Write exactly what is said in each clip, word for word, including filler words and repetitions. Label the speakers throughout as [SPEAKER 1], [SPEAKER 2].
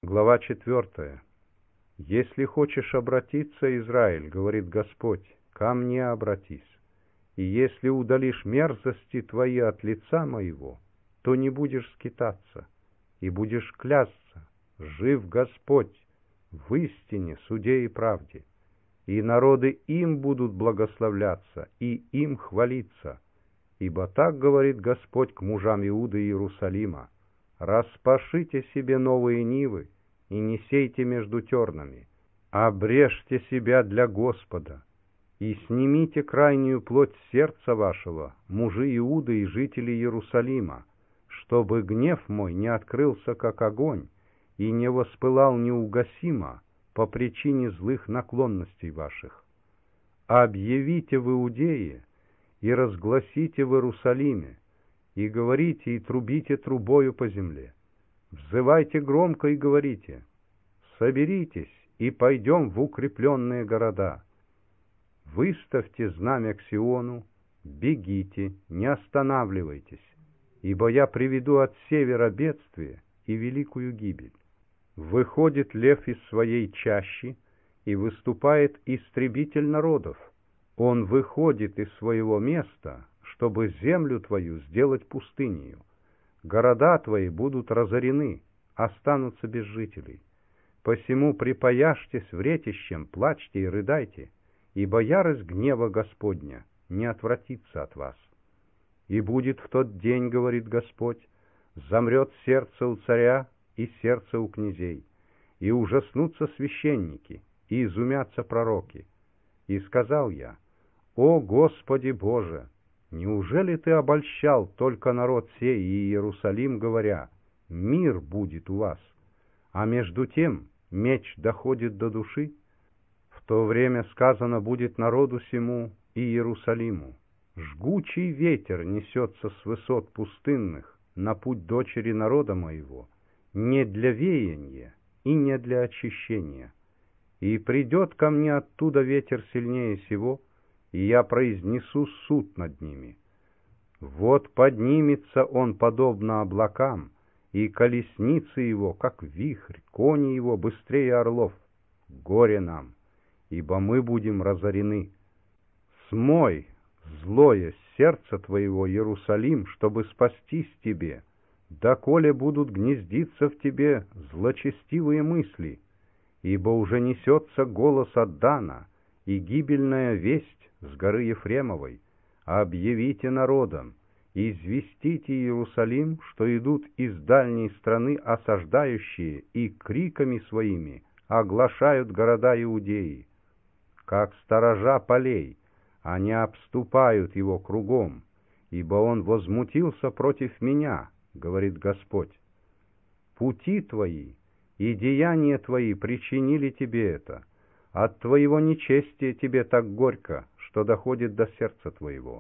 [SPEAKER 1] Глава четвертая. «Если хочешь обратиться, Израиль, — говорит Господь, — ко мне обратись, и если удалишь мерзости твои от лица моего, то не будешь скитаться, и будешь клясться, жив Господь, в истине, суде и правде, и народы им будут благословляться, и им хвалиться, ибо так говорит Господь к мужам Иуды и Иерусалима: распашите себе новые нивы, и не сейте между тернами, обрежьте себя для Господа, и снимите крайнюю плоть сердца вашего, мужи Иуды и жители Иерусалима, чтобы гнев мой не открылся, как огонь, и не воспылал неугасимо по причине злых наклонностей ваших. Объявите в Иудее и разгласите в Иерусалиме, и говорите и трубите трубою по земле. Взывайте громко и говорите: соберитесь и пойдем в укрепленные города. Выставьте знамя к Сиону, бегите, не останавливайтесь, ибо я приведу от севера бедствие и великую гибель. Выходит лев из своей чащи, и выступает истребитель народов. Он выходит из своего места, чтобы землю твою сделать пустынею. Города твои будут разорены, останутся без жителей. Посему припаяшьтесь вретищем, плачьте и рыдайте, ибо ярость гнева Господня не отвратится от вас. И будет в тот день, говорит Господь, замрет сердце у царя и сердце у князей, и ужаснутся священники, и изумятся пророки. И сказал я: о Господи Боже! Неужели ты обольщал только народ сей и Иерусалим, говоря: мир будет у вас, а между тем меч доходит до души? В то время сказано будет народу сему и Иерусалиму: жгучий ветер несется с высот пустынных на путь дочери народа моего, не для веяния и не для очищения. И придет ко мне оттуда ветер сильнее сего, и я произнесу суд над ними. Вот поднимется он подобно облакам, и колесницы его, как вихрь, кони его быстрее орлов. Горе нам, ибо мы будем разорены. Смой злое сердце твоего, Иерусалим, чтобы спастись тебе, доколе будут гнездиться в тебе злочестивые мысли, ибо уже несется голос от Дана и гибельная весть с горы Ефремовой. Объявите народам, известите Иерусалим, что идут из дальней страны осаждающие и криками своими оглашают города Иудеи. Как сторожа полей, они обступают его кругом, ибо он возмутился против меня, говорит Господь. Пути твои и деяния твои причинили тебе это, от твоего нечестия тебе так горько, что доходит до сердца твоего.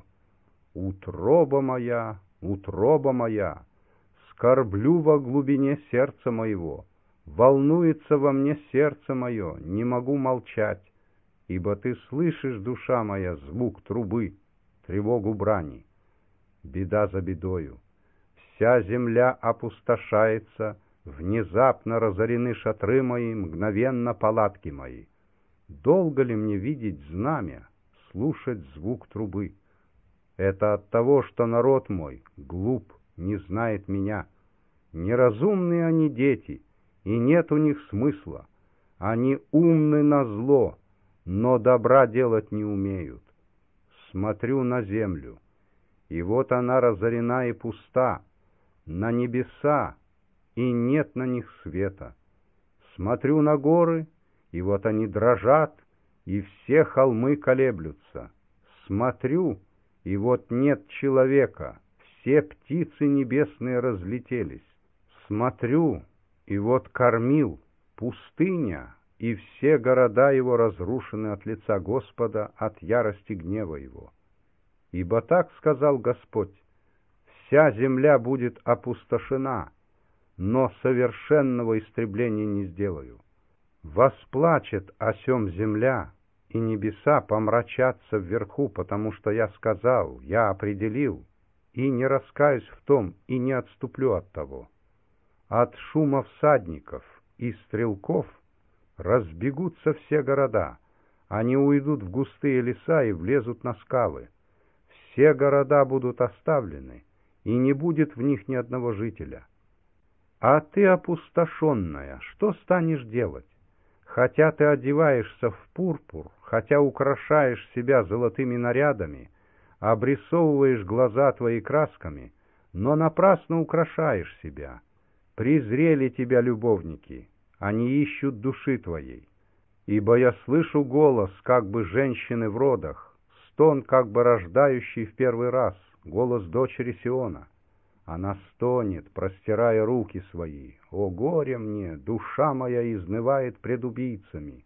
[SPEAKER 1] Утроба моя, утроба моя, скорблю во глубине сердца моего, волнуется во мне сердце мое, не могу молчать, ибо ты слышишь, душа моя, звук трубы, тревогу брани. Беда за бедою, вся земля опустошается, внезапно разорены шатры мои, мгновенно палатки мои. Долго ли мне видеть знамя, слушать звук трубы? Это от того, что народ мой глуп, не знает меня. Неразумные они дети, и нет у них смысла. Они умны на зло, но добра делать не умеют. Смотрю на землю, и вот она разорена и пуста, на небеса, и нет на них света. Смотрю на горы, и вот они дрожат, и все холмы колеблются. Смотрю, и вот нет человека, все птицы небесные разлетелись. Смотрю, и вот кормил, пустыня, и все города его разрушены от лица Господа, от ярости гнева его. Ибо так сказал Господь: вся земля будет опустошена, но совершенного истребления не сделаю. Восплачет о сем земля, и небеса помрачатся вверху, потому что я сказал, я определил, и не раскаюсь в том, и не отступлю от того. От шума всадников, и стрелков разбегутся все города, они уйдут в густые леса и влезут на скалы. Все города будут оставлены, и не будет в них ни одного жителя. А ты, опустошенная, что станешь делать? Хотя ты одеваешься в пурпур, хотя украшаешь себя золотыми нарядами, обрисовываешь глаза твои красками, но напрасно украшаешь себя. Презрели тебя любовники, они ищут души твоей. Ибо я слышу голос, как бы женщины в родах, стон, как бы рождающий в первый раз, голос дочери Сиона. Она стонет, простирая руки свои. О, горе мне, душа моя изнывает пред убийцами.